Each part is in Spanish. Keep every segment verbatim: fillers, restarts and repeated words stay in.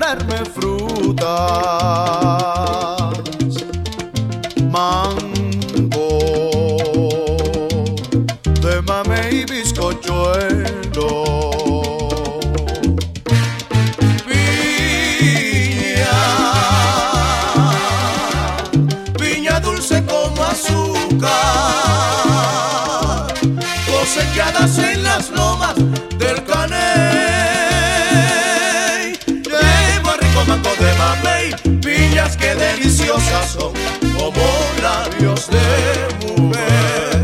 traerme frutas, mango, de mamey y bizcochuelo, piña, piña dulce como azúcar, cosechadas en las lomas del Caney. Llevo rico mango de mamey, piñas que deliciosas son como labios de mujer.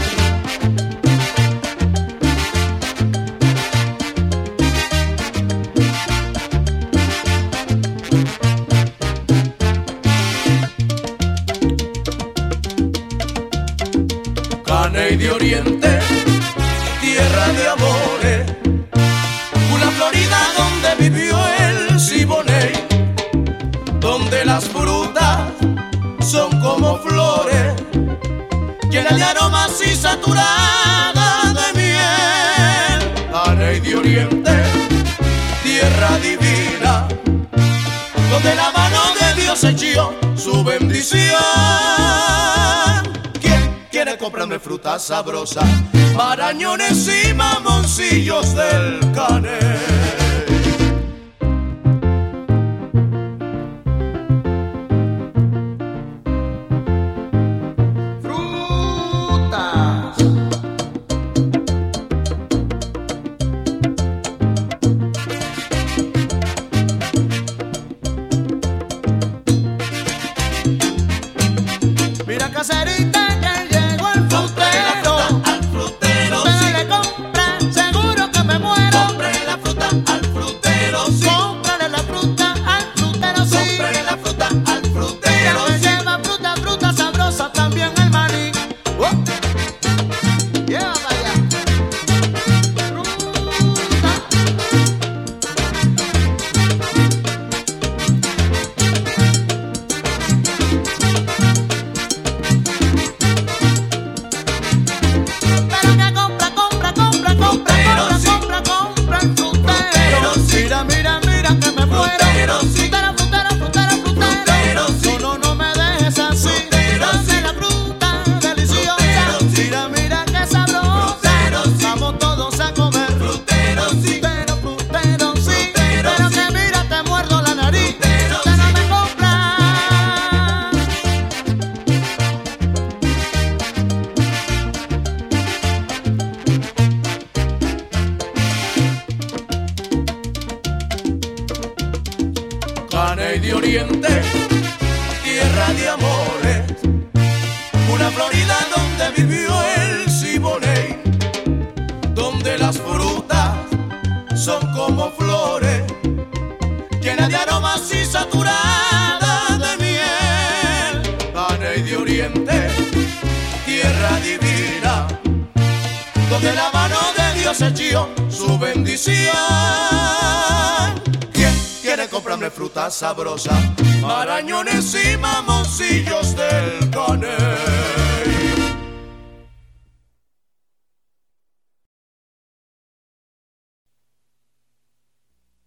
Caney de Oriente, tierra de amores, una Florida donde vivió el Siboney, donde las frutas son como flores, llenas de aromas y saturadas de miel. Caney de Oriente, tierra divina, donde la mano de Dios echó su bendición. Quiere comprarme frutas sabrosas, marañones y mamoncillos del Caney. Mira, caserita, Caney de Oriente, tierra de amores, una Florida donde vivió el Siboney, donde las frutas son como flores, llenas de aromas y saturadas de miel. Caney de Oriente, tierra divina, donde la mano de Dios echó su bendición. Quiere comprarme frutas sabrosas, marañones y mamoncillos del Caney.